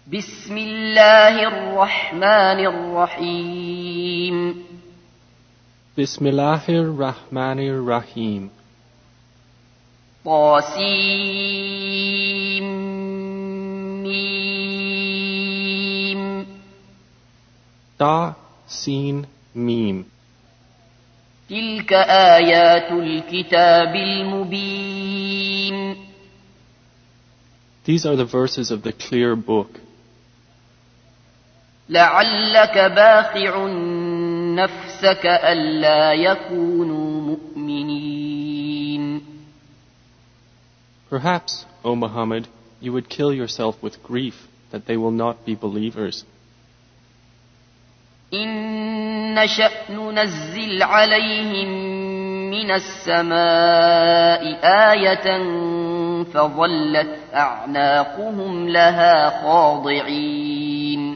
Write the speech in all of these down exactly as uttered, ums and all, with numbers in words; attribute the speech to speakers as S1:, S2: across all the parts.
S1: بسم الله الرحمن الرحيم
S2: بسم الله الرحمن الرحيم
S1: طاسيم ميم
S2: تا سين ميم
S1: تلك آيات الكتاب المبين.
S2: These are the verses of the clear book.
S1: لعلك باخع نفسك ألا يكونوا مؤمنين.
S2: Perhaps, O Muhammad, you would kill yourself with grief that they will not be believers.
S1: إن نشأ ننزل عليهم من السماء آية فظلت أعناقهم لها خاضعين.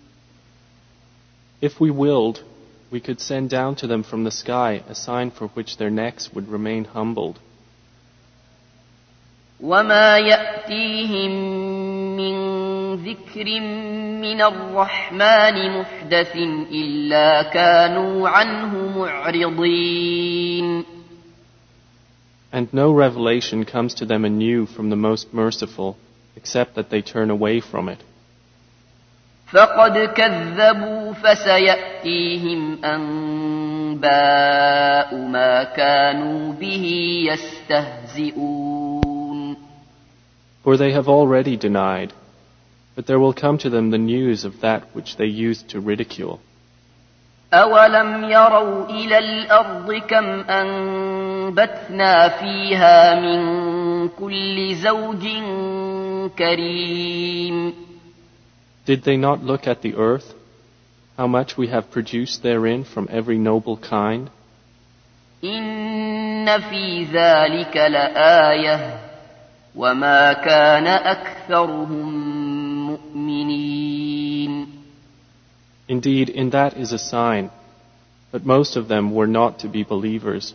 S2: If we willed, we could send down to them from the sky a sign for which their necks would remain humbled.
S1: وما يأتيهم من ذكر من الرحمن محدث إلا كانوا عنه معرضين.
S2: And no revelation comes to them anew from the Most Merciful, except that they turn away from it.
S1: فقد كذبوا فسيأتيهم أنباء ما كانوا به يستهزئون.
S2: For they have already denied, but there will come to them the news of that which they used to ridicule.
S1: أولم يروا إلى الأرض كم أنبتنا فيها من كل زوج كريم.
S2: Did they not look at the earth, how much we have produced therein from every noble kind?
S1: إن في ذلك لآية وما كان أكثرهم مؤمنين.
S2: Indeed, in that is a sign, but most of them were not to be believers.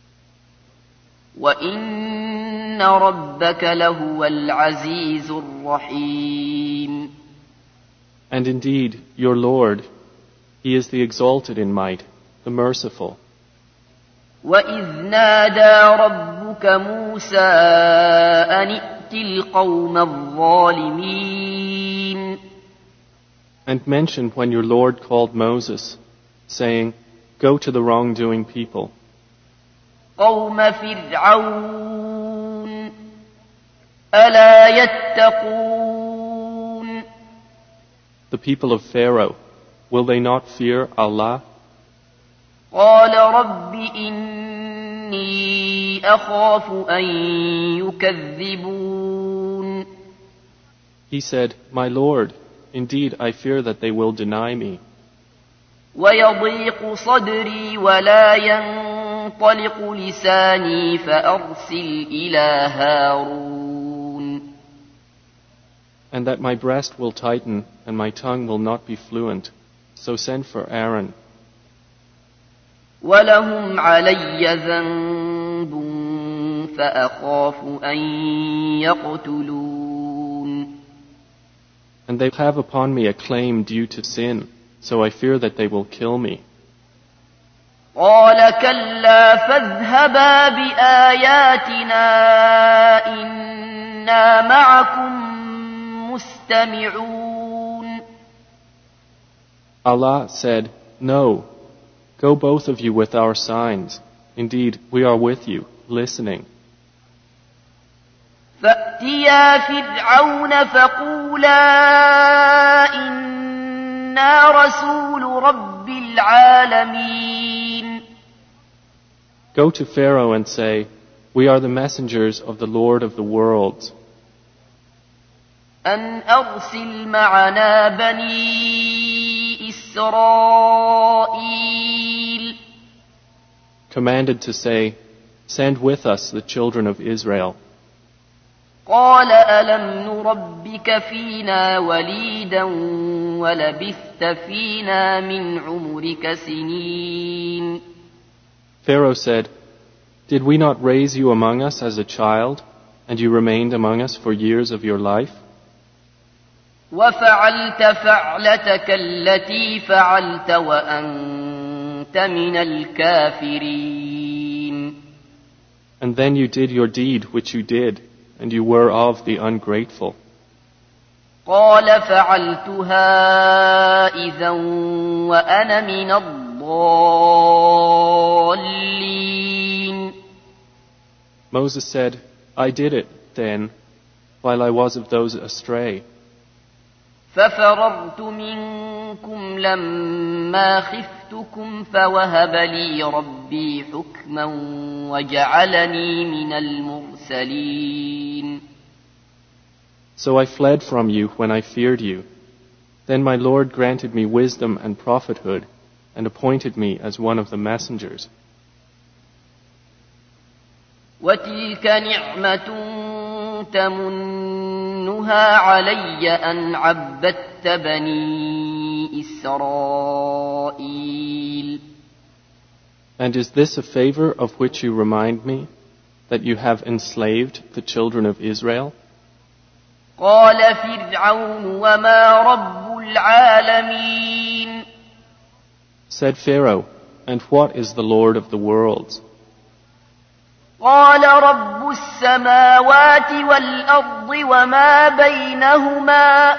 S1: وإن ربك لهو العزيز الرحيم.
S2: And indeed, your Lord, He is the exalted in might, the merciful.
S1: وإذ نادى ربك موسى أن ائت القوم الظالمين.
S2: And mention when your Lord called Moses, saying, Go to the wrongdoing people.
S1: قوم فرعون ألا يتقون.
S2: The people of Pharaoh, will they not fear Allah?
S1: قال رب إني أخاف أن يكذبون.
S2: He said, My Lord, indeed I fear that they will deny me.
S1: ويضيق صدري ولا ينطلق لساني فأرسل إلى هارون.
S2: And that my breast will tighten and my tongue will not be fluent. So send for Aaron.
S1: ولهم علي ذنب فأخاف أن يقتلون.
S2: And they have upon me a claim due to sin, so I fear that they will kill me.
S1: قال كلا فاذهبا بآياتنا إنا معكم مستمعون.
S2: Allah said, No, go both of you with our signs. Indeed, we are with you, listening.
S1: فأتيا فرعون فقولا إنا رسول رب العالمين.
S2: Go to Pharaoh and say, We are the messengers of the Lord of the worlds.
S1: أن أرسل معنا بني إسرائيل.
S2: Commanded to say, Send with us the children of Israel.
S1: قال ألم نربك فينا وليدا ولبثت فينا من عمرك سنين.
S2: Pharaoh said, Did we not raise you among us as a child, and you remained among us for years of your life?
S1: وفعلت فعلتك التي فعلت وأنت من الكافرين.
S2: And then you did your deed which you did, and you were of the ungrateful.
S1: قال فعلتها إذا وأنا من الضالين.
S2: Moses said, I did it then, while I was of those astray.
S1: ففررت منكم لما خفتكم فوهب لي ربي حكما وجعلني من المرسلين.
S2: So I fled from you when I feared you. Then my Lord granted me wisdom and prophethood, and appointed me as one of the messengers.
S1: وتلك نعمة تمنها علي أن عبدت بني إسرائيل.
S2: And is this a favor of which you remind me, that you have enslaved the children of Israel?
S1: قال فرعون وما رب العالمين.
S2: Said Pharaoh, and what is the Lord of the worlds?
S1: قال رب السماوات والأرض وما بينهما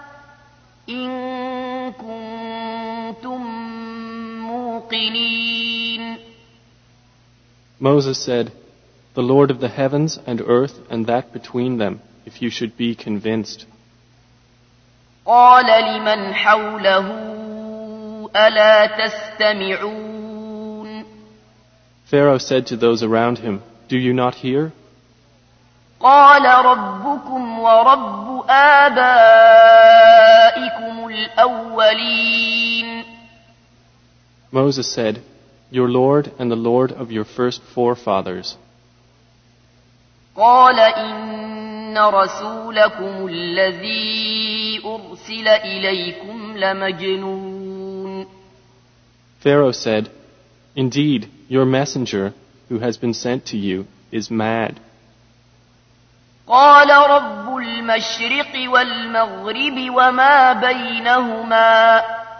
S1: إن كنتم موقنين.
S2: Moses said, the Lord of the heavens and earth and that between them, if you should be convinced.
S1: قال لمن حوله ألا تستمعون.
S2: Pharaoh said to those around him, do you not hear?
S1: قال ربكم ورب آبائكم الأولين.
S2: Moses said, your Lord and the Lord of your first forefathers.
S1: قال إن رسولكم الذي أرسل إليكم لمجنون.
S2: Pharaoh said, indeed, your messenger who has been sent to you is mad.
S1: قال رب المشرق والمغرب وما بينهما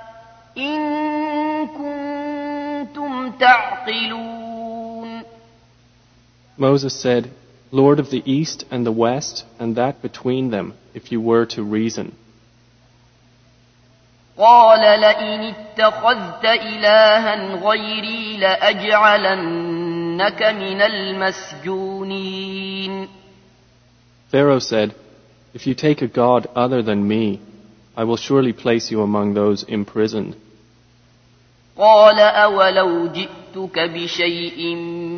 S1: إن كنتم تعقلون.
S2: Moses said, Lord of the east and the west and that between them, if you were to reason.
S1: قال لئن اتخذت إلها غيري لأجعلنك من المسجونين.
S2: Pharaoh said, if you take a god other than me, I will surely place you among those imprisoned.
S1: قال أولو جئتك بشيء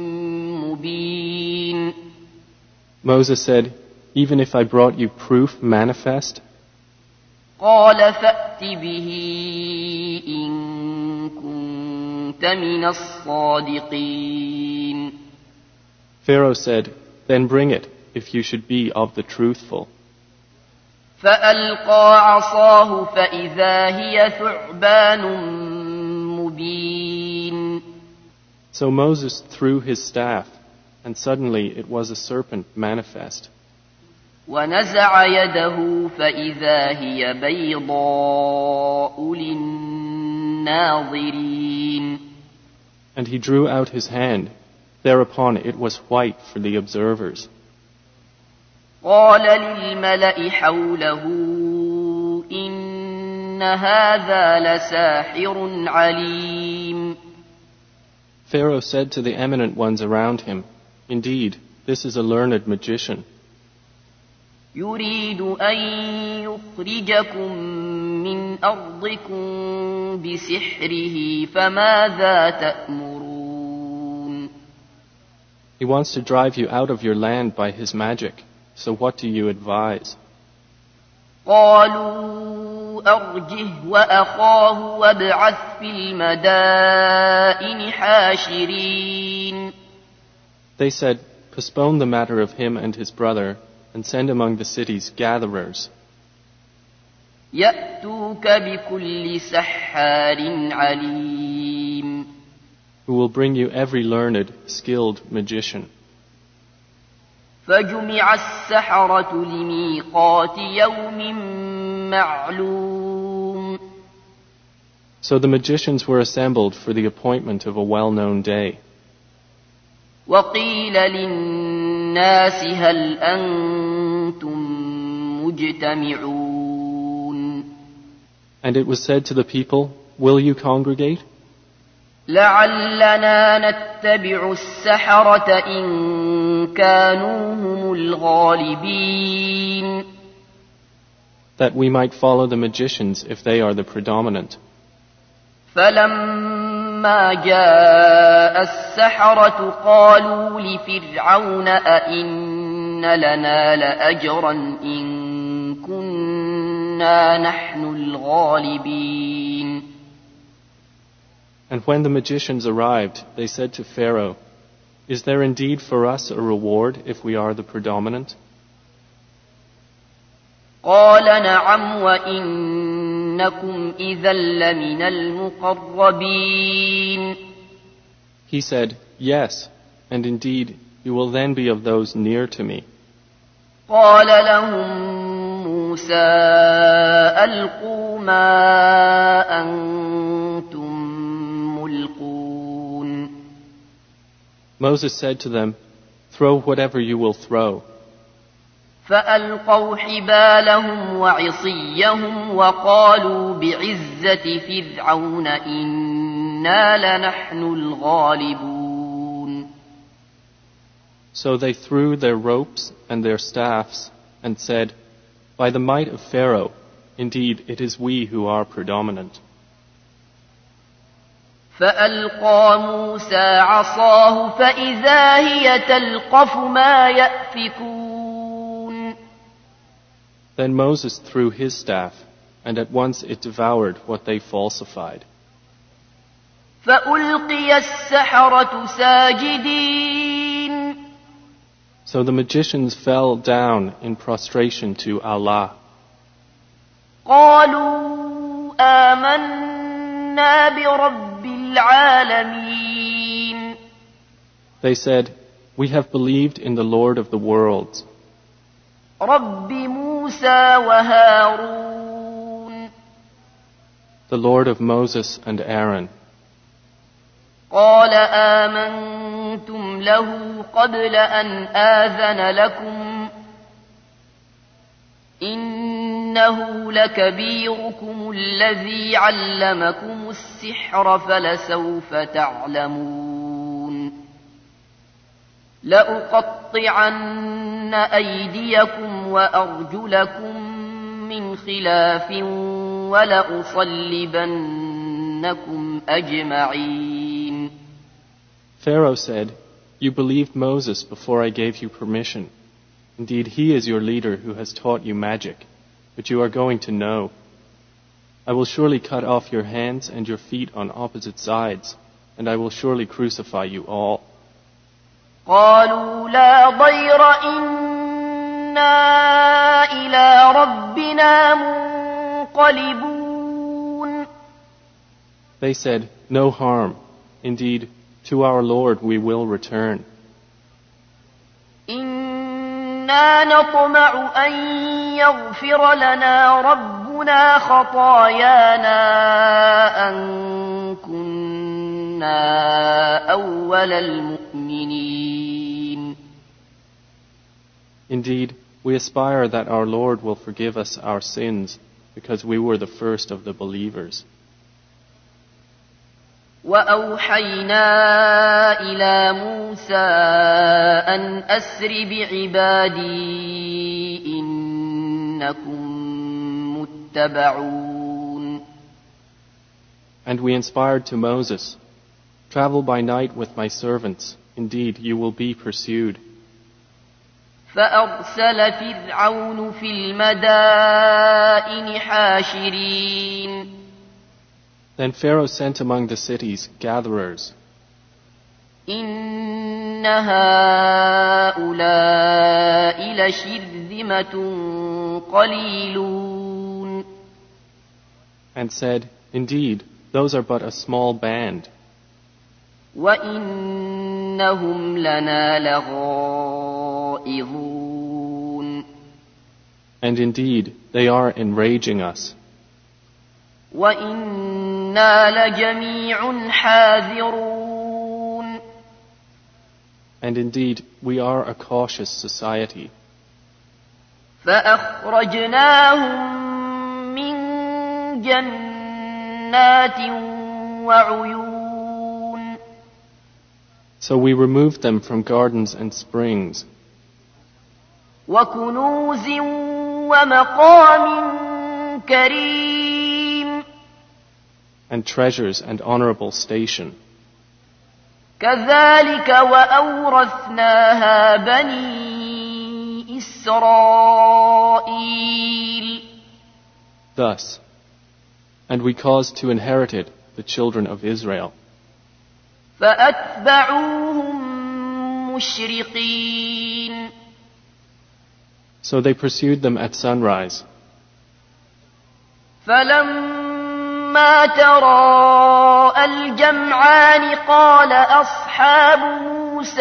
S1: مبين.
S2: Moses said, even if I brought you proof manifest?
S1: قال فأت به إن كنت من الصادقين.
S2: Pharaoh said, then bring it, if you should be of the truthful.
S1: فألقى عصاه فإذا هي ثعبان مبين.
S2: So Moses threw his staff, and suddenly it was a serpent manifest.
S1: ونزع يده فإذا هي بيضاء للناظرين.
S2: And he drew out his hand. Thereupon it was white for the observers.
S1: قال للملأ حوله إن هذا لساحر عليم.
S2: Pharaoh said to the eminent ones around him, indeed, this is a learned magician.
S1: يريد أن يخرجكم من أرضكم بسحره فماذا تأمرون.
S2: He wants to drive you out of your land by his magic. So what do you advise?
S1: قالوا أرجه وأخاه وابعث في المدائن حاشرين.
S2: They said, postpone the matter of him and his brother, and send among the cities gatherers.
S1: يأتوك بكل سحار عليم.
S2: Who will bring you every learned, skilled magician.
S1: فجمع السحرة لميقات يوم معلوم.
S2: So the magicians were assembled for the appointment of a well-known day.
S1: وقيل للناس هل أنتم مجتمعون.
S2: And it was said to the people, will you congregate?
S1: لعلنا نتبع السحرة إن كانوا هم الغالبين.
S2: That we might follow the magicians if they are the predominant.
S1: فلما جاء السحرة قالوا لفرعون أئن لنا لأجرا إن كنا نحن الغالبين.
S2: And when the magicians arrived, they said to Pharaoh, is there indeed for us a reward if we are the predominant?
S1: قال نعم وإنكم إذا لمن المقربين.
S2: He said, yes, and indeed you will then be of those near to me.
S1: قال لهم موسى ألقوا ما أنتم ملقون.
S2: Moses said to them, throw whatever you will throw.
S1: فألقوا حبالهم وعصيهم وقالوا بعزة فرعون إنا لنحن الغالبون.
S2: So they threw their ropes and their staffs and said, by the might of Pharaoh, indeed it is we who are predominant.
S1: فألقى موسى عصاه فإذا هي تلقف ما يأفكون.
S2: Then Moses threw his staff, and at once it devoured what they falsified.
S1: فألقي السحرة ساجدين.
S2: So the magicians fell down in prostration to Allah.
S1: قالوا آمنا برب العالمين.
S2: They said, we have believed in the Lord of the worlds.
S1: رب موسى وهارون.
S2: The Lord of Moses and Aaron.
S1: قال آمنتم له قبل أن آذن لكم إنه لكبيركم الذي علمكم السحر فلسوف تعلمون لأقطعن أيديكم وأرجلكم من خلاف ولأصلبنكم أجمعين.
S2: Pharaoh said, you believed Moses before I gave you permission. Indeed, he is your leader who has taught you magic, but you are going to know. I will surely cut off your hands and your feet on opposite sides, and I will surely crucify you all.
S1: قالوا لا ضير إنا إلى ربنا منقلبون.
S2: They said, no harm. Indeed, to our Lord we will return.
S1: إنا نطمع أن يغفر لنا ربنا خطايانا أن كنا أول المؤمنين.
S2: Indeed, we aspire that our Lord will forgive us our sins because we were the first of the believers.
S1: وأوحينا إلى موسى أن أسر بعبادي إنكم متبعون.
S2: And we inspired to Moses, travel by night with my servants, indeed you will be pursued.
S1: فأرسل فرعون في المدائن حاشرين.
S2: Then Pharaoh sent among the cities gatherers.
S1: إن هؤلاء لشرذمة قليلون.
S2: And said, indeed, those are but a small band.
S1: وإنهم لنا لغائظون.
S2: And indeed, they are enraging us.
S1: وإنا لجميع حاذرون.
S2: And indeed, we are a cautious society.
S1: فأخرجناهم من جنات وعيون.
S2: So we removed them from gardens and springs,
S1: وكنوز ومقام كريم.
S2: and treasures and honorable station.
S1: كذلك وأورثناها بني إسرائيل.
S2: Thus, and we caused to inherit it the children of Israel.
S1: فأتبعوهم مشرقين.
S2: So they pursued them at sunrise.
S1: فلما تراءى الجمعان قال أصحاب موسى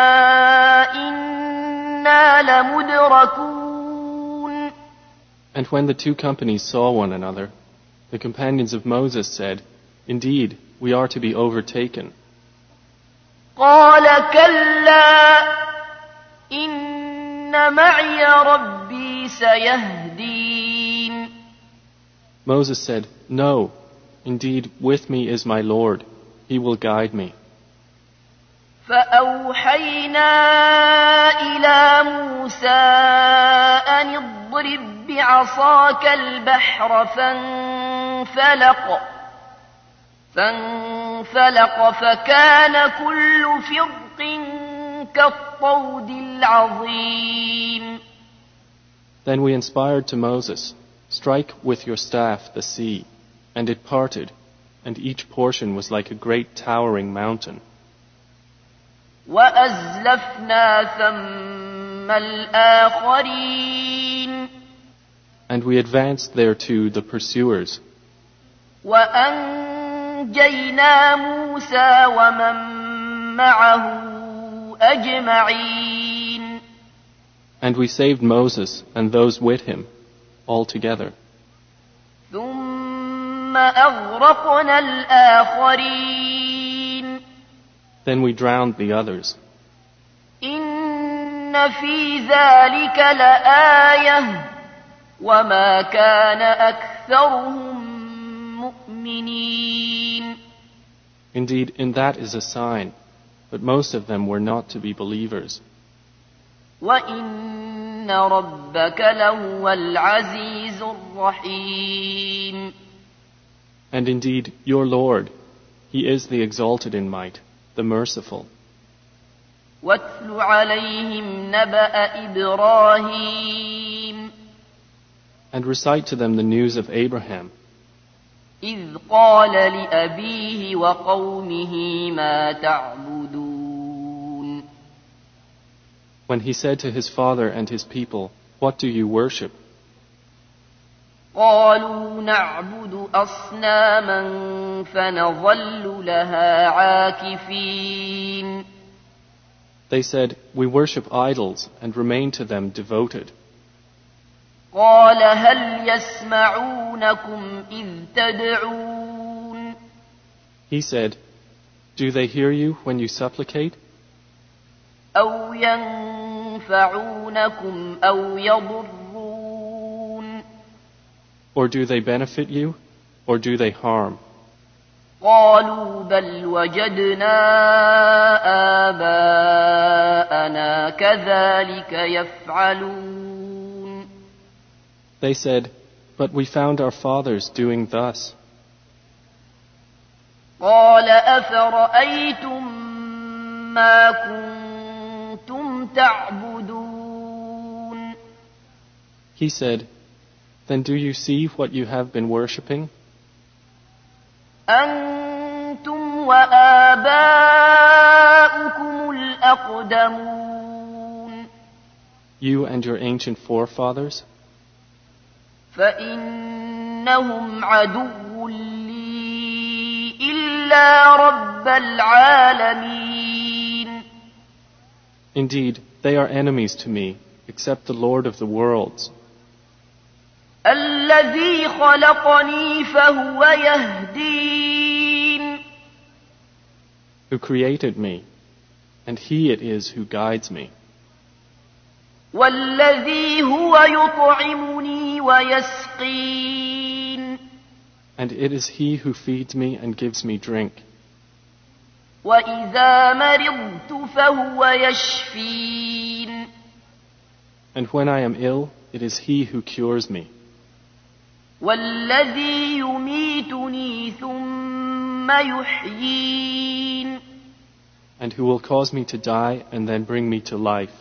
S1: إنا لمدركون.
S2: And when the two companies saw one another, the companions of Moses said, "Indeed, we are to be overtaken."
S1: قال كلا إن معي ربي سيهدين.
S2: Moses said, "No, indeed, with me is my Lord. He will guide me."
S1: فأوحينا إلى موسى أن اضرب بعصاك البحر فانفلق فانفلق فكان كل فرق كالطود العظيم.
S2: Then we inspired to Moses, "Strike with your staff the sea," and it parted, and each portion was like a great towering mountain.
S1: وأزلفنا ثم الآخرين.
S2: And we advanced thereto the pursuers.
S1: وأنجينا موسى ومن معه أجمعين.
S2: And we saved Moses and those with him, all together.
S1: ثم أغرقنا الآخرين.
S2: Then we drowned the others.
S1: إن في ذلك لآية وما كان أكثرهم مؤمنين.
S2: Indeed, in that is a sign, but most of them were not to be believers.
S1: وإن ربك لهو العزيز الرحيم.
S2: And indeed, your Lord, He is the exalted in might, the merciful.
S1: واتل عليهم نبأ إبراهيم.
S2: And recite to them the news of Abraham,
S1: إذ قال لأبيه وقومه ما تعبدون.
S2: when he said to his father and his people, "What do you worship?"
S1: قالوا نعبد أصناما فنظل لها عاكفين.
S2: They said, "We worship idols and remain to them devoted."
S1: قال هل يسمعونكم إذ تدعون.
S2: He said, "Do they hear you when you supplicate?
S1: أو ينفعونكم أو يضرون.
S2: Or do they benefit you, or do they harm?"
S1: قالوا بل وجدنا آباءنا كذلك يفعلون.
S2: They said, "But we found our fathers doing thus."
S1: قال أفرأيتم ما كنتم تعبدون.
S2: He said, "Then do you see what you have been worshipping?
S1: أنتم وآباؤكم الأقدمون.
S2: You and your ancient forefathers?
S1: فإنهم عدو لي إلا رب العالمين.
S2: Indeed, they are enemies to me, except the Lord of the worlds.
S1: الذي خلقني فهو يهدين.
S2: Who created me, and He it is who guides me.
S1: والذي هو يطعمني ويسقين.
S2: And it is He who feeds me and gives me drink.
S1: وإذا مرضت فهو يشفين.
S2: And when I am ill, it is He who cures me.
S1: والذي يميتني ثم يحيين.
S2: And who will cause me to die and then bring me to life.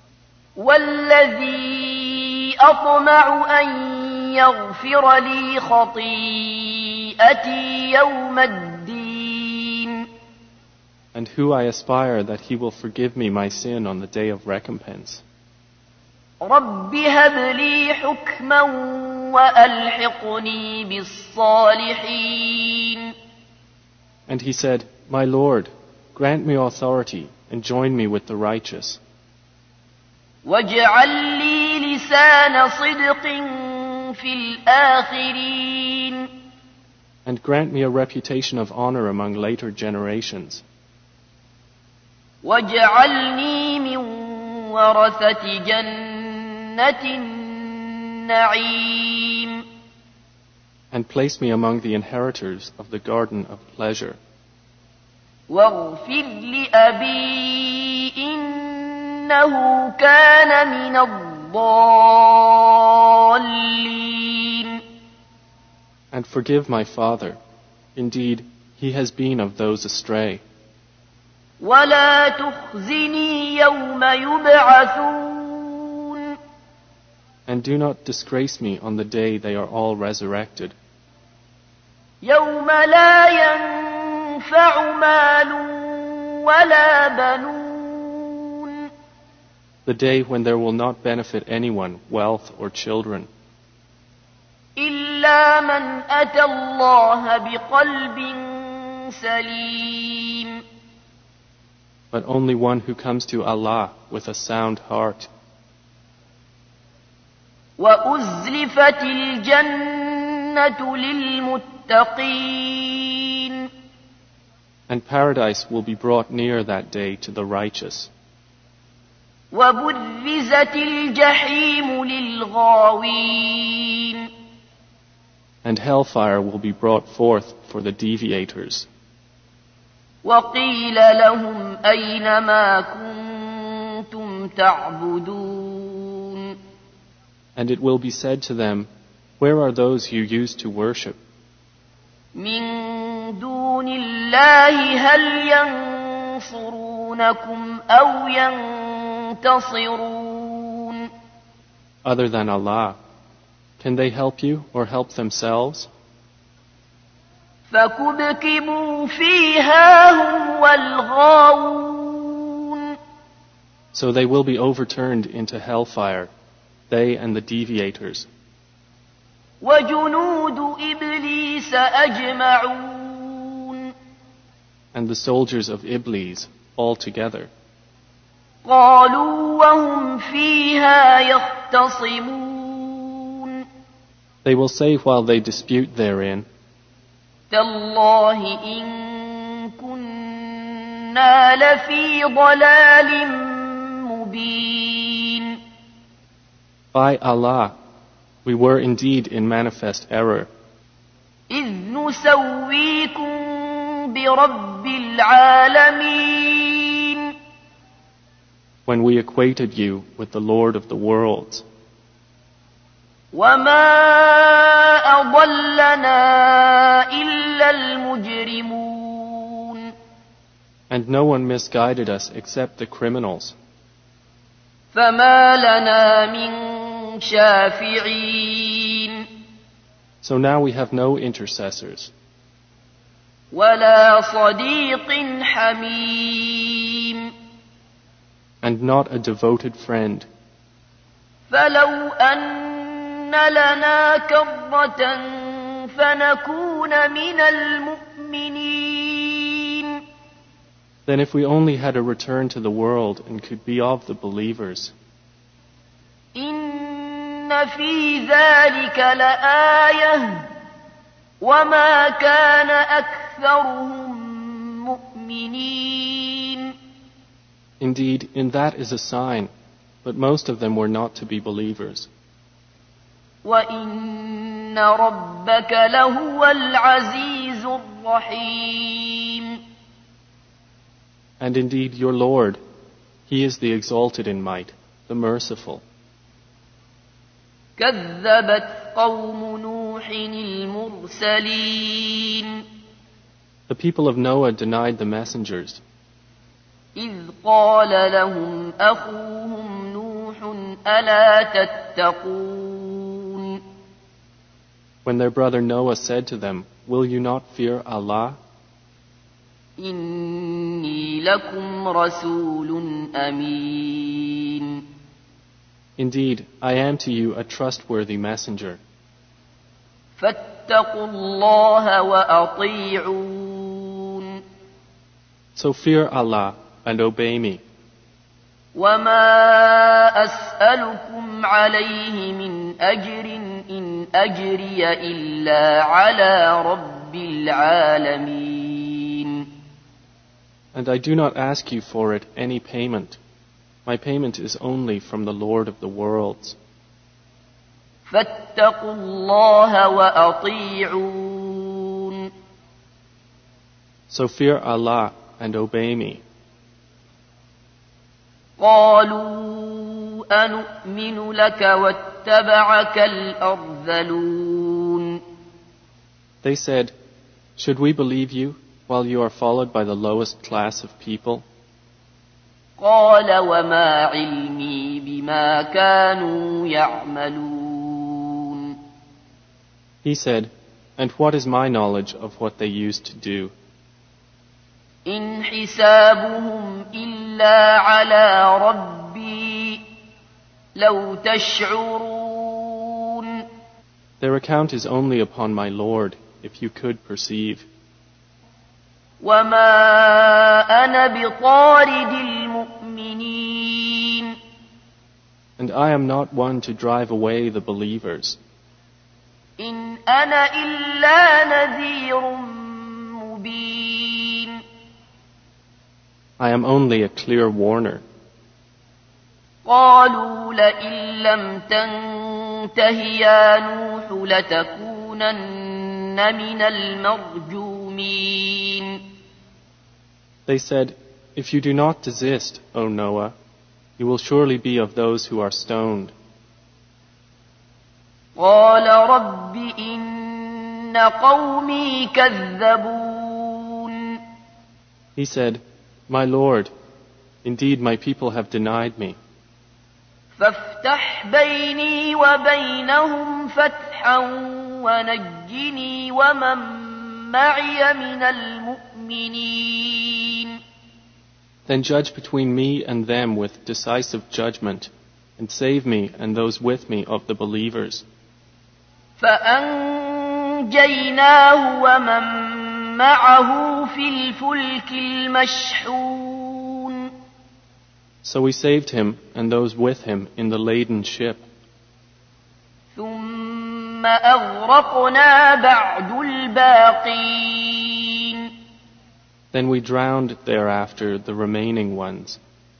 S1: والذي أطمع أن يغفر لي خطيئتي يوم الدين.
S2: And who I aspire that He will forgive me my sin on the day of recompense.
S1: رب هب لي حكما وألحقني بالصالحين.
S2: And he said, My Lord, grant me authority and join me with the righteous.
S1: واجعل لي لسان صدق في الآخرين.
S2: And grant me a reputation of honor among later generations.
S1: واجعلني من ورثة جنة النعيم.
S2: And place me among the inheritors of the garden of pleasure.
S1: واغفر لأبي إنه كان من الضالين.
S2: And forgive my father. Indeed, he has been of those astray.
S1: ولا تخزني يوم يبعثون.
S2: And do not disgrace me on the day they are all resurrected.
S1: يوم لا ينفع مال ولا بنون.
S2: The day when there will not benefit anyone, wealth or children.
S1: إلا من أتى الله بقلب سليم.
S2: But only one who comes to Allah with a sound heart.
S1: وأزلفت الجنة للمتقين.
S2: And paradise will be brought near that day to the righteous.
S1: وبرزت الجحيم للغاوين.
S2: And hellfire will be brought forth for the deviators.
S1: وقيل لهم أين ما كنتم تعبدون.
S2: And it will be said to them, Where are those you used to worship?
S1: من دون الله هل ينصرونكم أو ينتصرون.
S2: Other than Allah, can they help you or help themselves?
S1: فكبكبوا فيها هم والغاوون.
S2: So they will be overturned into hellfire, they and the deviators.
S1: وجنود إبليس أجمعون.
S2: And the soldiers of Iblis all together.
S1: قالوا وهم فيها يختصمون.
S2: They will say while they dispute therein,
S1: تالله إن كنا لفي ضلال مبين.
S2: By Allah, we were indeed in manifest error.
S1: إذ نسويكم برب العالمين.
S2: When we equated you with the Lord of the worlds.
S1: وما أضلنا إلا المجرمون.
S2: And no one misguided us except the criminals.
S1: فما لنا من شافعين.
S2: So now we have no intercessors.
S1: ولا صديق حميم.
S2: And not a devoted friend.
S1: فلو أن لنا كرة فنكون من المؤمنين.
S2: Then if we only had a return to the world and could be of the believers.
S1: إن إن في ذلك لآية وما كان أكثرهم مؤمنين.
S2: Indeed, in that is a sign, but most of them were not to be believers.
S1: وَإِنَّ رَبَّكَ لَهُوَ الْعَزِيزُ الرَّحِيمُ.
S2: And indeed, your Lord, He is the exalted in might, the merciful.
S1: كَذَّبَتْ قَوْمُ نُوحٍ الْمُرْسَلِينَ.
S2: The people of Noah denied the messengers.
S1: إِذْ قَالَ لَهُمْ أَخُوهُمْ نُوحٌ أَلَا تَتَّقُونَ.
S2: When their brother Noah said to them, "Will you not fear Allah?
S1: إِنِّي لَكُمْ رَسُولٌ أَمِينٌ.
S2: Indeed, I am to you a trustworthy messenger.
S1: فَاتَّقُوا اللَّهَ وَأَطِيعُونِ.
S2: So fear Allah and obey me.
S1: وَمَا أَسْأَلُكُمْ عَلَيْهِ مِنْ أَجْرٍ إِنْ أَجْرِيَ إِلَّا عَلَى رَبِّ الْعَالَمِينَ.
S2: And I do not ask you for it any payment. My payment is only from the Lord of the worlds.
S1: فَاتَّقُوا اللَّهَ وَأَطِيعُونِ.
S2: So fear Allah and obey me.
S1: قَالُوا أَنُؤْمِنُ لَكَ وَاتَّبَعَكَ الْأَرْذَلُونَ.
S2: They said, "Should we believe you while you are followed by the lowest class of people?"
S1: قَالَ وَمَا عِلْمِي بِمَا كَانُوا يَعْمَلُونَ.
S2: He said, "And what is my knowledge of what they used to do?
S1: إِنْ حِسَابُهُمْ إِلَّا عَلَى رَبِّي لَوْ تَشْعُرُونَ.
S2: Their account is only upon my Lord, if you could perceive.
S1: وَمَا أَنَا بِطَارِدِ الْمُؤْمِنِينَ.
S2: And I am not one to drive away the believers.
S1: إِنْ أَنَا إِلَّا نَذِيرٌ مُبِينٌ.
S2: I am only a clear warner."
S1: قَالُوا لَئِن لَّمْ تَنْتَهِ يَا نُوحُ لَتَكُونَنَّ مِنَ الْمَرْجُومِينَ.
S2: They said, "If you do not desist, O Noah, you will surely be of those who are stoned."
S1: قَالَ رَبِّ إِنَّ قَوْمِي كَذَّبُونِ.
S2: He said, "My Lord, indeed my people have denied me.
S1: فَافْتَحْ بَيْنِي وَبَيْنَهُمْ فَتْحًا وَنَجِّنِي وَمَن مَّعِيَ مِنَ الْمُؤْمِنِينَ.
S2: Then judge between me and them with decisive judgment, and save me and those with me of the believers."
S1: فَأَنجَيْنَاهُ وَمَن مَّعَهُ فِي الْفُلْكِ الْمَشْحُونِ.
S2: So we saved him and those with him in the laden ship.
S1: ثُمَّ أَغْرَقْنَا بَعْدُ الْبَاقِينَ.
S2: Then we drowned thereafter the remaining ones.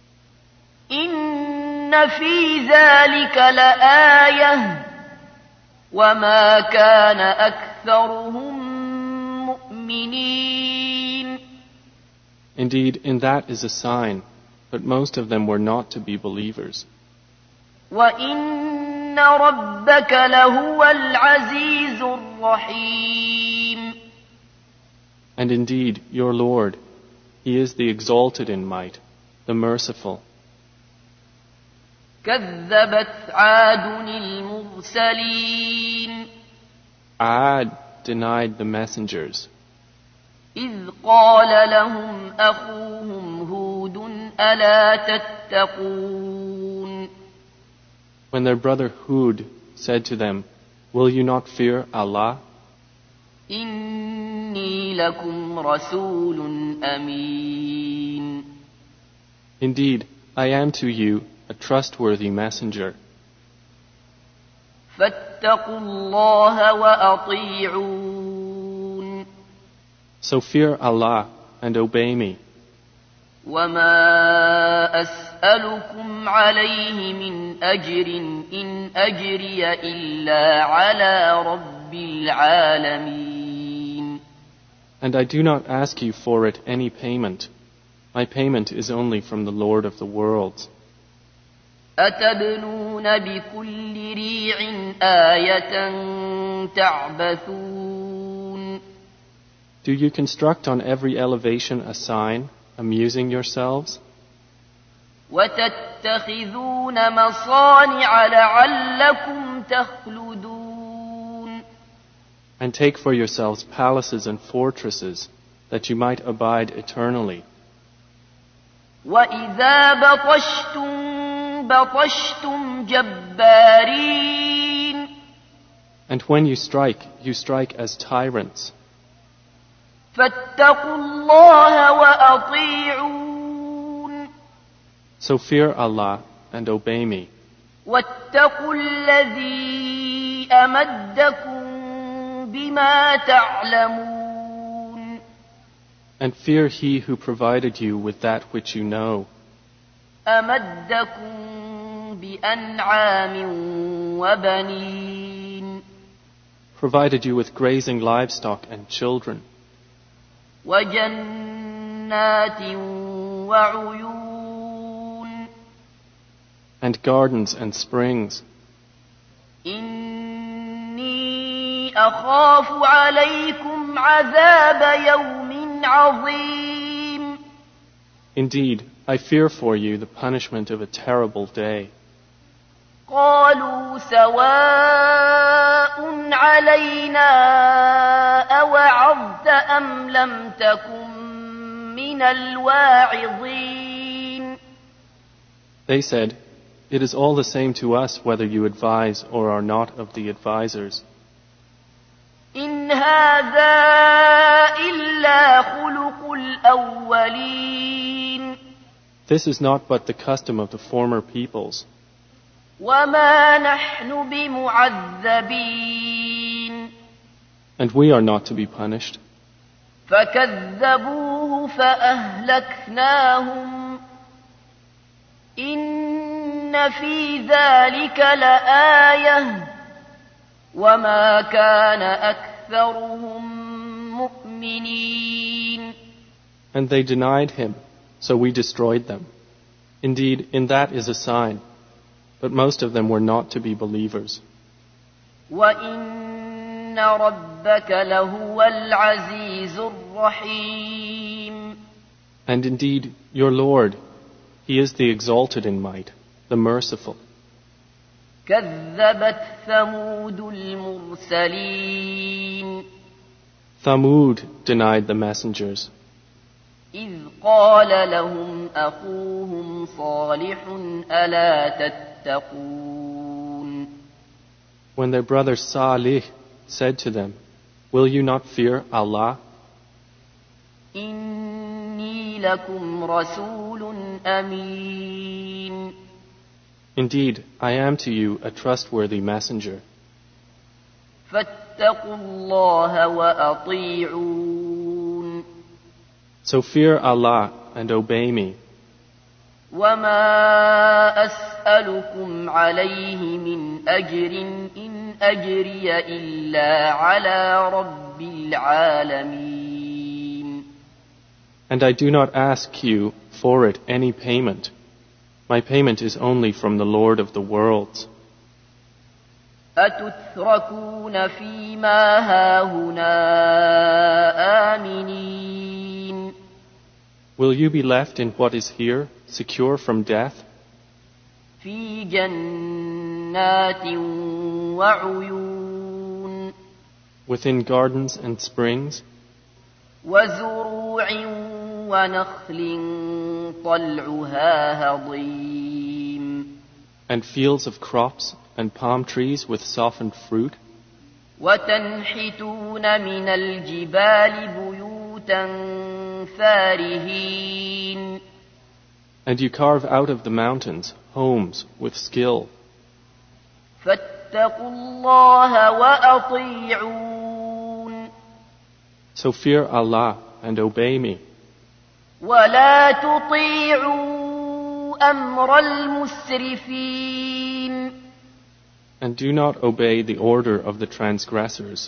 S1: إِنَّ فِي ذَلِكَ لَآيَةً وَمَا كَانَ أَكْثَرُهُم مُؤْمِنِينَ.
S2: Indeed, in that is a sign, but most of them were not to be believers.
S1: وَإِنَّ رَبَّكَ لَهُوَ الْعَزِيزُ الرَّحِيمُ.
S2: And indeed, your Lord, He is the exalted in might, the merciful.
S1: كَذَّبَتْ عَادٌ الْمُرْسَلِينَ.
S2: Ad denied the messengers.
S1: إِذْ قَالَ لَهُمْ أَخُوهُمْ هُودٌ أَلَا تَتَّقُونَ.
S2: When their brother Hud said to them, "Will you not fear Allah?
S1: إِنِّي لَكُمْ رَسُولٌ أَمِينٌ.
S2: Indeed, I am to you a trustworthy messenger."
S1: فاتقوا الله وأطيعون.
S2: So fear Allah and obey me.
S1: وما أسألكم عليه من أجر إن أجري إلا على رب العالمين.
S2: And I do not ask you for it any payment. My payment is only from the Lord of the worlds.
S1: أتبنون بكل ريع آية تعبثون.
S2: Do you construct on every elevation a sign, amusing yourselves?
S1: وتتخذون مصانع لعلكم تخلدون.
S2: And take for yourselves palaces and fortresses, that you might abide eternally.
S1: وإذا بطشتم بطشتم جبارين.
S2: And when you strike, you strike as tyrants.
S1: فاتقوا الله وأطيعون.
S2: So fear Allah and obey me.
S1: واتقوا الذي أمدكم بما تعلمون.
S2: And fear He who provided you with that which you know.
S1: أمدكم بأنعام وبنين.
S2: Provided you with grazing livestock and children.
S1: وجنات وعيون.
S2: And gardens and springs.
S1: إني أخاف عليكم عذاب يوم عظيم.
S2: Indeed, I fear for you the punishment of a terrible day.
S1: قالوا سواء علينا أوعظت أم لم تكن من الواعظين.
S2: They said, "It is all the same to us whether you advise or are not of the advisers."
S1: إن هذا إلا خلق الأولين.
S2: This is not but the custom of the former peoples.
S1: وما نحن بمعذبين.
S2: And we are not to be punished.
S1: فكذبوه فأهلكناهم. إن في ذلك لآية وما كان أكثرهم مؤمنين.
S2: And they denied him, so we destroyed them. Indeed, in that is a sign, but most of them were not to be believers.
S1: وَإِنَّ رَبَّكَ لَهُوَ الْعَزِيزُ الرَّحِيمُ.
S2: And indeed, your Lord, He is the exalted in might, the merciful.
S1: كذبت ثمود المرسلين.
S2: Thamud denied the messengers.
S1: إذ قال لهم أخوهم صالح ألا تتقون.
S2: When their brother Salih said to them, "Will you not fear Allah?
S1: إني لكم رسول أمين.
S2: Indeed, I am to you a trustworthy messenger.
S1: فاتقوا الله وأطيعون.
S2: So fear Allah and obey me.
S1: وما أسألكم عليه من أجر إن أجري إلا على رب العالمين.
S2: And I do not ask you for it any payment. My payment is only from the Lord of the worlds.
S1: أتتركون فيما هاهنا آمنين.
S2: Will you be left in what is here, secure from death?
S1: في جنات وعيون.
S2: Within gardens and springs?
S1: وزروع ونخل طلعها هضيم.
S2: And fields of crops and palm trees with softened fruit?
S1: وتنحتون من الجبال بيوتا فارهين.
S2: And you carve out of the mountains homes with skill.
S1: فاتقوا الله وأطيعون.
S2: So fear Allah and obey me.
S1: ولا تطيعوا أمر المسرفين.
S2: And do not obey the order of the transgressors,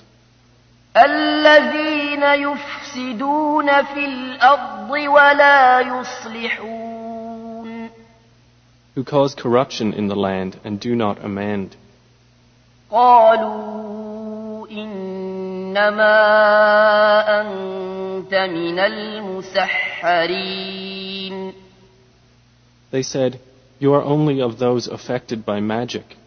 S1: الذين يفسدون في الأرض ولا يصلحون.
S2: who cause corruption in the land and do not amend.
S1: قالوا إنما أنت من المسحرين.
S2: They said, "You are only of those affected by magic.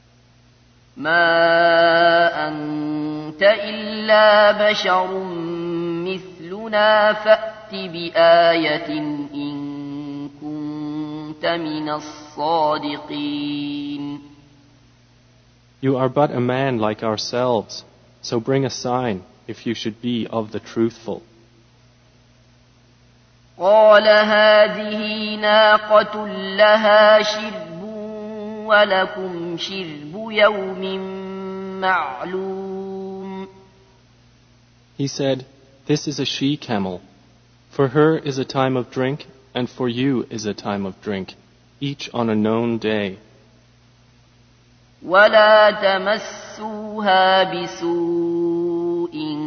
S1: ما أنت إلا بشر مثلنا فأت بآية إن كنت من الصادقين."
S2: You are but a man like ourselves, so bring a sign if you should be of the truthful.
S1: قال هذه ناقة لها شرب ولكم شرب يوم معلوم.
S2: He said, "This is a she-camel. For her is a time of drink, and for you is a time of drink, each on a known day.
S1: ولا تمسوها بسوء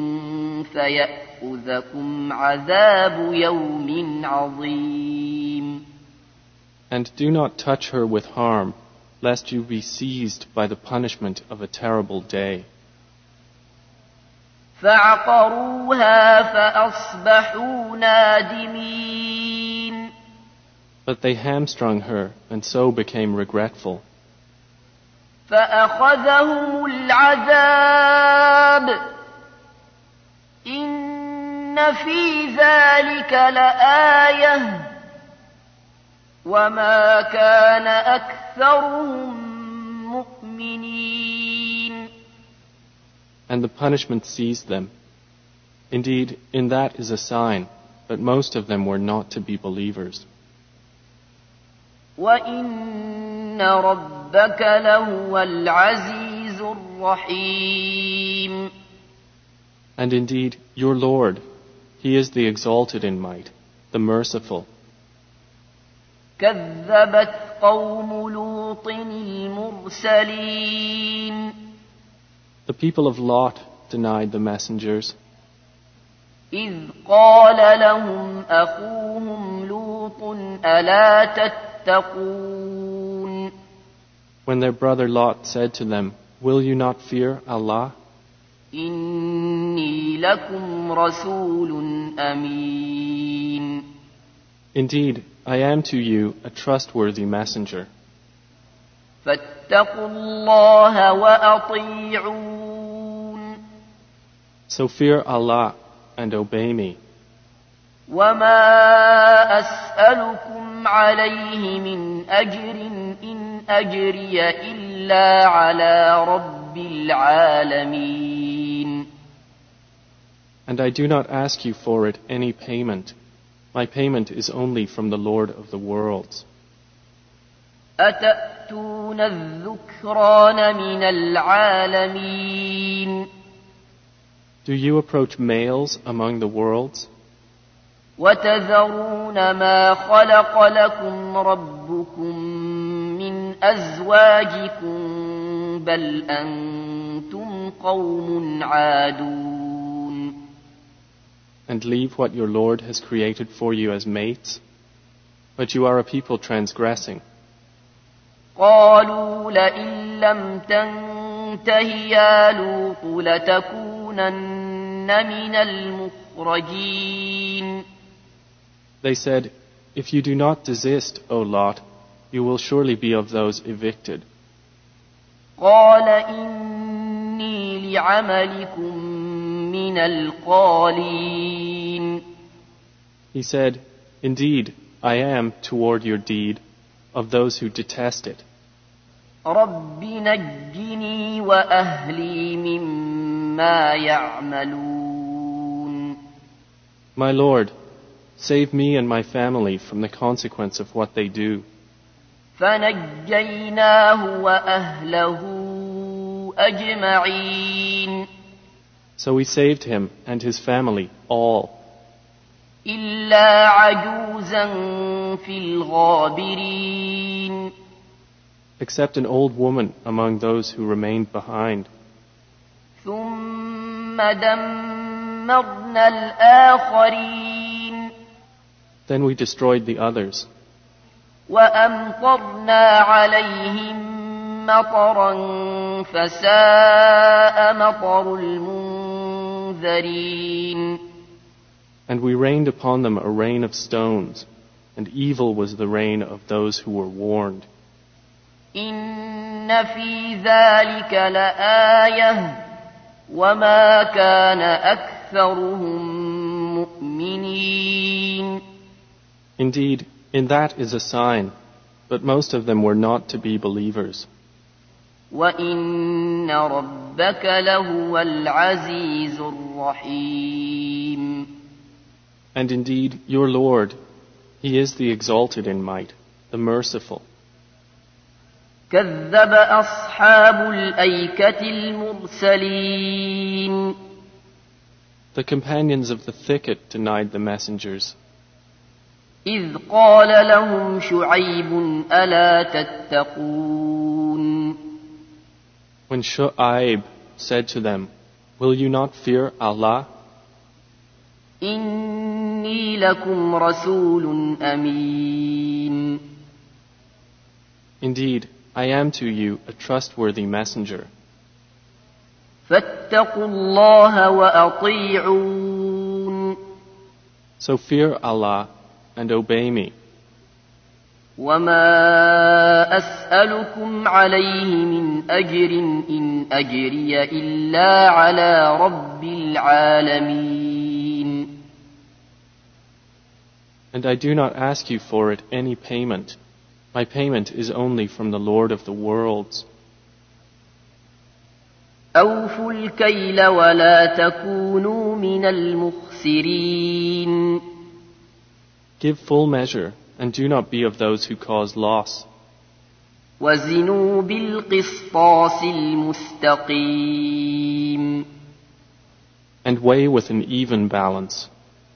S1: فيأخذكم عذاب يوم عظيم.
S2: And do not touch her with harm, lest you be seized by the punishment of a terrible day."
S1: فعقروها فأصبحوا نادمين.
S2: But they hamstrung her, and so became regretful.
S1: فأخذهم العذاب إن في ذلك لآية وما كان أكثرهم مؤمنين.
S2: And the punishment seized them. Indeed, in that is a sign, but most of them were not to be believers.
S1: وَإِنَّ رَبَّكَ لَهُوَ الْعَزِيزُ الرَّحِيمُ.
S2: And indeed, your Lord, He is the exalted in might, the merciful.
S1: كَذَّبَتْ قَوْمُ لُوطٍ الْمُرْسَلِينَ.
S2: The people of Lot denied the messengers.
S1: إِذْ قَالَ لَهُمْ أَخُوهُمْ لُوطٌ أَلَا تَتَّقُونَ.
S2: When their brother Lot said to them, "Will you not fear Allah?
S1: إِنِّي لَكُمْ رَسُولٌ أَمِينٌ.
S2: Indeed, I am to you a trustworthy messenger.
S1: فَاتَّقُوا اللَّهَ وَأَطِيعُونِ.
S2: So fear Allah and obey me.
S1: وَمَا أَسْأَلُكُمْ عَلَيْهِ مِنْ أَجْرٍ إِنْ أَجْرِيَ إِلَّا عَلَى رَبِّ الْعَالَمِينَ.
S2: And I do not ask you for it any payment. My payment is only from the Lord of the worlds.
S1: أَتَأْتُونَ الذُّكْرَانَ مِنَ الْعَالَمِينَ.
S2: Do you approach males among the worlds?
S1: وَتَذَرُونَ مَا خَلَقَ لَكُمْ رَبُّكُمْ مِنْ أَزْوَاجِكُمْ بَلْ أَنْتُمْ قَوْمٌ عَادُونَ.
S2: And leave what your Lord has created for you as mates? But you are a people transgressing.
S1: قالوا لئن لم تنته يا لوط لتكونن من المخرجين.
S2: They said, "If you do not desist, O Lot, you will surely be of those evicted."
S1: قال إني لعملكم من القالين.
S2: He said, "Indeed, I am, toward your deed, of those who detest it.
S1: رب نجني وأهلي مما يعملون.
S2: My Lord, save me and my family from the consequence of what they do."
S1: فنجيناه وأهله أجمعين.
S2: So we saved him and his family, all,
S1: إلا عجوزا في الغابرين.
S2: except an old woman among those who remained behind.
S1: ثم دمرنا الآخرين.
S2: Then we destroyed the others,
S1: وأمطرنا عليهم مطرا فساء مطر المنذرين.
S2: and we rained upon them a rain of stones, and evil was the rain of those who were warned.
S1: إن في ذلك لآية وما كان أكثرهم مؤمنين.
S2: Indeed, in that is a sign, but most of them were not to be believers.
S1: وإن ربك لهو العزيز الرحيم.
S2: And indeed, your Lord, He is the exalted in might, the merciful.
S1: كذب أصحاب الأيكة المرسلين.
S2: The companions of the thicket denied the messengers.
S1: إذ قال لهم شعيب ألا تتقون.
S2: When Shu'aib said to them, "Will you not fear Allah?
S1: إني لكم رسول أمين.
S2: Indeed, I am to you a trustworthy messenger.
S1: فاتقوا الله وأطيعون.
S2: So fear Allah and obey me.
S1: وما أسألكم عليه من أجر إن أجري إلا على رب العالمين.
S2: And I do not ask you for it any payment. My payment is only from the Lord of the worlds.
S1: أوفوا الكيل ولا تكونوا من المخسرين.
S2: Give full measure and do not be of those who cause loss.
S1: وزنوا بالقسطاس المستقيم.
S2: And weigh with an even balance.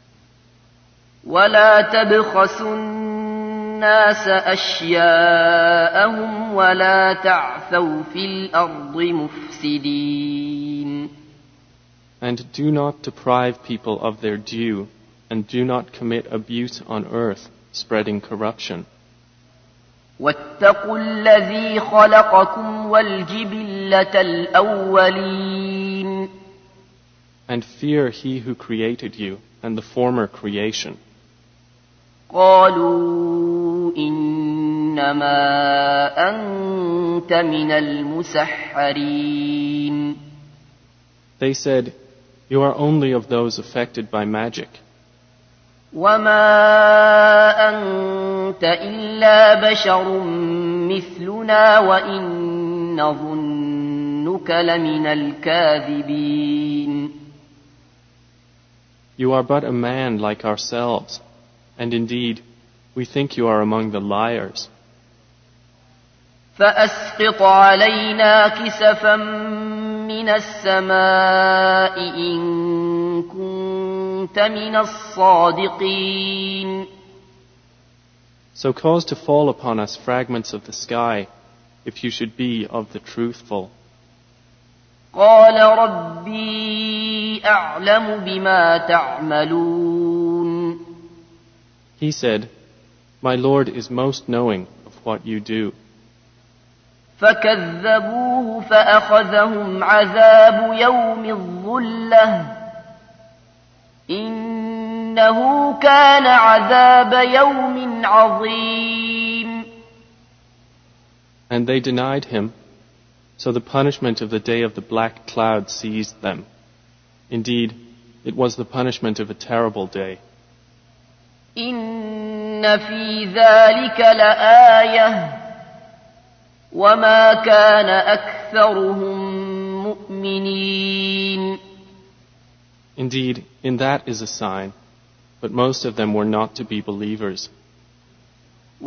S1: ولا تبخسوا الناس أشياءهم ولا تعثوا في الأرض مفسدين.
S2: And do not deprive people of their due, and do not commit abuse on earth, spreading corruption.
S1: واتقوا الذي خلقكم والجبلة الأولين.
S2: And fear He who created you and the former creation.
S1: قالوا إنما أنت من المسحرين.
S2: They said, "You are only of those affected by magic.
S1: وما أنت إلا بشر مثلنا وإن نظنك لمن الكاذبين.
S2: You are but a man like ourselves, and indeed, we think you are among the liars.
S1: فأسقط علينا كسفا من السماء إن كنت من الصادقين.
S2: So cause to fall upon us fragments of the sky, if you should be of the truthful."
S1: قال ربي أعلم بما تعملون.
S2: He said, "My Lord is most knowing of what you do."
S1: فكذبوه فأخذهم عذاب يوم الظلة إنه كان عذاب يوم عظيم.
S2: And they denied him, so the punishment of the day of the black cloud seized them. Indeed, it was the punishment of a terrible day.
S1: إن في ذلك لآية وما كان أكثرهم مؤمنين.
S2: Indeed, in that is a sign, but most of them were not to be believers.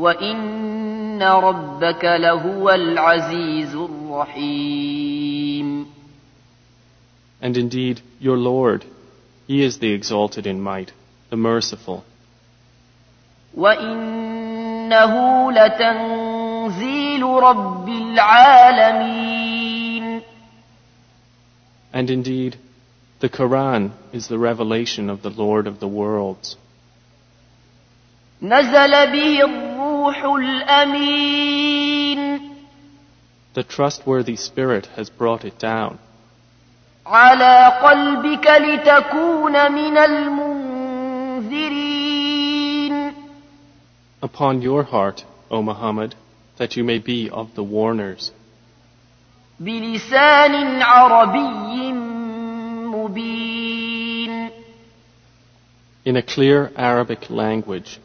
S1: وإن ربك لهو العزيز الرحيم.
S2: And indeed, your Lord, He is the exalted in might, the merciful.
S1: وَإِنَّهُ لَتَنزِيلُ رَبِّ الْعَالَمِينَ.
S2: And indeed, the Quran is the revelation of the Lord of the worlds.
S1: نَزَلَ بِهِ الرُّوحُ الْأَمِينُ.
S2: The trustworthy Spirit has brought it down.
S1: على قلبك لتكون من المنذرين.
S2: Upon your heart, O Muhammad, that you may be of the warners.
S1: بلسان عربي مبين.
S2: In a clear Arabic language.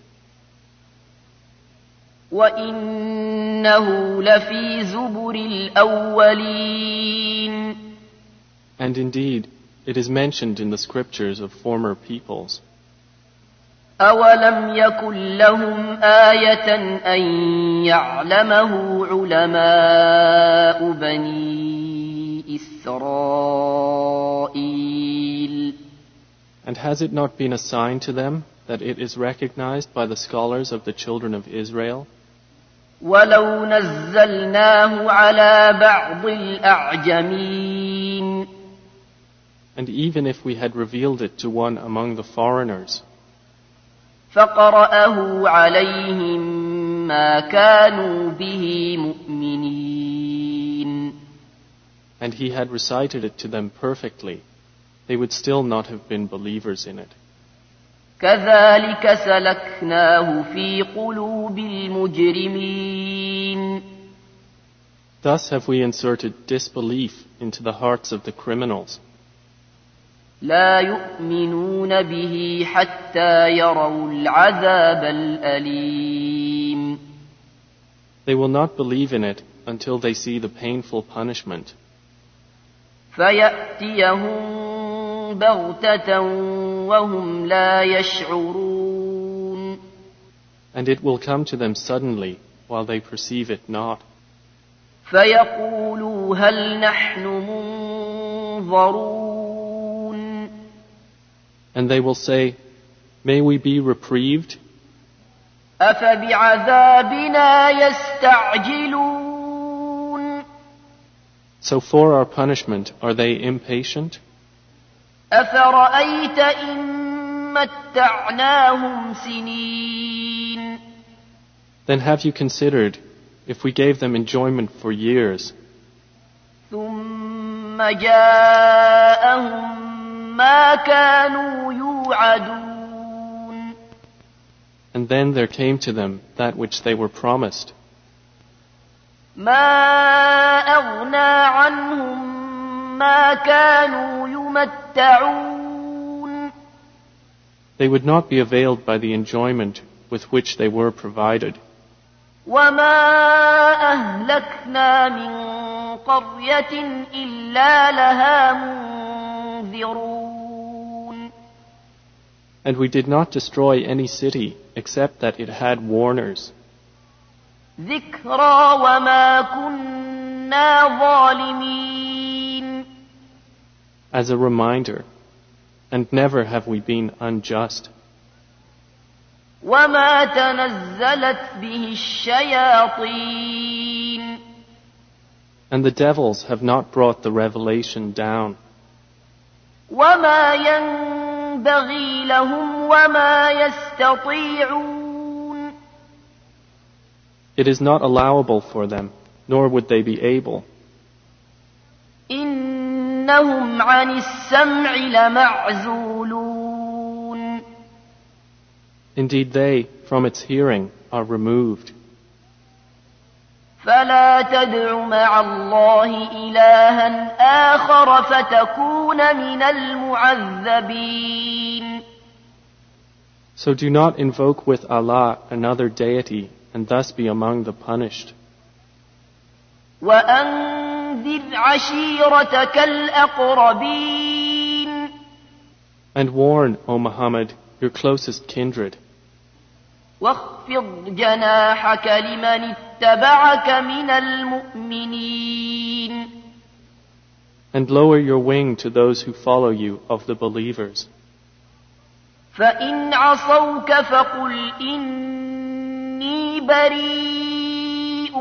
S1: وإنه لفي زبر الأولين.
S2: And indeed, it is mentioned in the scriptures of former peoples.
S1: أَوَلَمْ يَكُنْ لَهُمْ آيَةً أَنْ يَعْلَمَهُ عُلَمَاءُ بَنِي إِسْرَائِيلَ.
S2: And has it not been a sign to them that it is recognized by the scholars of the children of Israel?
S1: وَلَوْ نَزَّلْنَاهُ عَلَى بَعْضِ الْأَعْجَمِينَ.
S2: And even if we had revealed it to one among the foreigners,
S1: فَقَرَأَهُ عَلَيْهِمْ مَا كَانُوا بِهِ مُؤْمِنِينَ.
S2: and he had recited it to them perfectly, they would still not have been believers in it.
S1: كَذَلِكَ سَلَكْنَاهُ فِي قُلُوبِ الْمُجْرِمِينَ.
S2: Thus have we inserted disbelief into the hearts of the criminals.
S1: لا يؤمنون به حتى يروا العذاب الأليم.
S2: They will not believe in it until they see the painful punishment.
S1: فيأتيهم بغتة وهم لا يشعرون.
S2: And it will come to them suddenly while they perceive it not.
S1: فيقولوا هل نحن منظرون.
S2: And they will say, may we be reprieved?
S1: أفبعذابنا يستعجلون.
S2: So for our punishment are they impatient?
S1: أفرأيت إن متعناهم سنين.
S2: Then have you considered if we gave them enjoyment for years,
S1: ثم جاءهم ما كانوا يوعدون.
S2: and then there came to them that which they were promised,
S1: ما أغنى عنهم ما كانوا يمتعون.
S2: they would not be availed by the enjoyment with which they were provided.
S1: وما أهلكنا من قرية إلا لها منذرون.
S2: And we did not destroy any city except that it had warners,
S1: ذكرى وما كنا ظالمين.
S2: as a reminder, and never have we been unjust.
S1: وما تنزلت به الشياطين.
S2: And the devils have not brought the revelation down.
S1: وما ينبغي لهم وما يستطيعون.
S2: It is not allowable for them, nor would they be able.
S1: إنهم عن السمع لمعزولون.
S2: Indeed, they, from its hearing, are removed.
S1: فلا تدع مع الله إلها آخر فتكون من المعذبين.
S2: So do not invoke with Allah another deity and thus be among the punished.
S1: وأنذر عشيرتك الأقربين.
S2: And warn, O Muhammad, your closest kindred.
S1: واخفض جناحك لمن اتبعك من المؤمنين.
S2: And lower your wing to those who follow you of the believers.
S1: فإن عصوك فقل إني بريء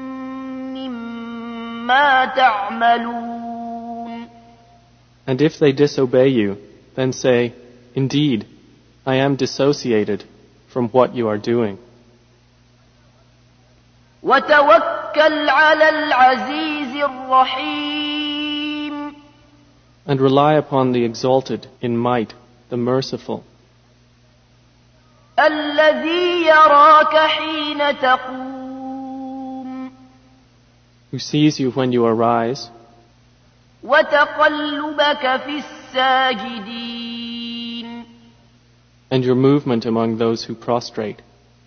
S1: مما تعملون.
S2: And if they disobey you, then say, Indeed, I am dissociated from what you are doing.
S1: وتوكل على العزيز الرحيم.
S2: And rely upon the exalted in might, the merciful,
S1: الذي يراك حين تقوم
S2: who sees you when you arise,
S1: وتقلبك في الساجدين
S2: and your movement among those who prostrate.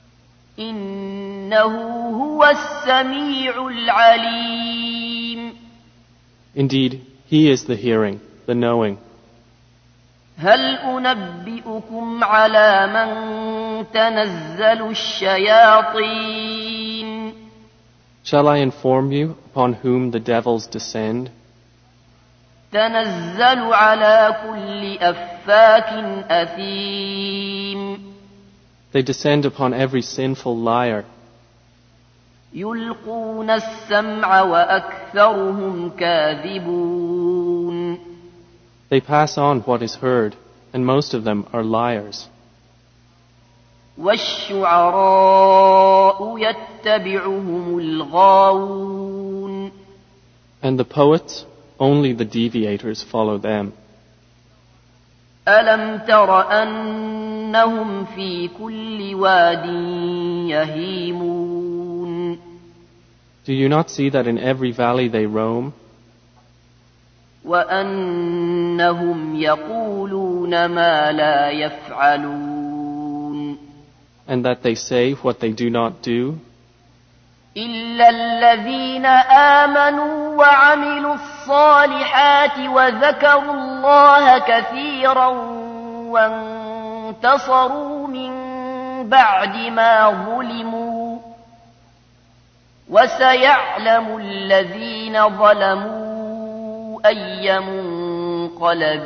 S1: إنه هو السميع العليم.
S2: Indeed, He is the hearing, the knowing.
S1: هل أنبئكم على من تنزل الشياطين.
S2: Shall I inform you upon whom the devils descend?
S1: تنزل على كل أفاك أثيم.
S2: They descend upon every sinful liar.
S1: يلقون السمع وأكثرهم كاذبون.
S2: They pass on what is heard, and most of them are liars.
S1: والشعراء يتبعهم الغاوون.
S2: And the poets, only the deviators follow them.
S1: ألم تر أنهم في كل واد يهيمون.
S2: Do you not see that in every valley they roam?
S1: وأنهم يقولون ما لا يفعلون.
S2: And that they say what they do not do?
S1: إلا الذين آمنوا وعملوا الصالحات وذكروا الله كثيرا وانتصروا من بعد ما ظلموا وسيعلم الذين ظلموا أي منقلب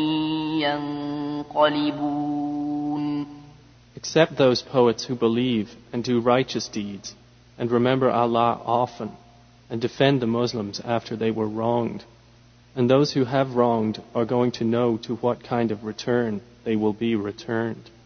S1: ينقلبون.
S2: Except those poets who believe and do righteous deeds and remember Allah often and defend the Muslims after they were wronged. And those who have wronged are going to know to what kind of return they will be returned.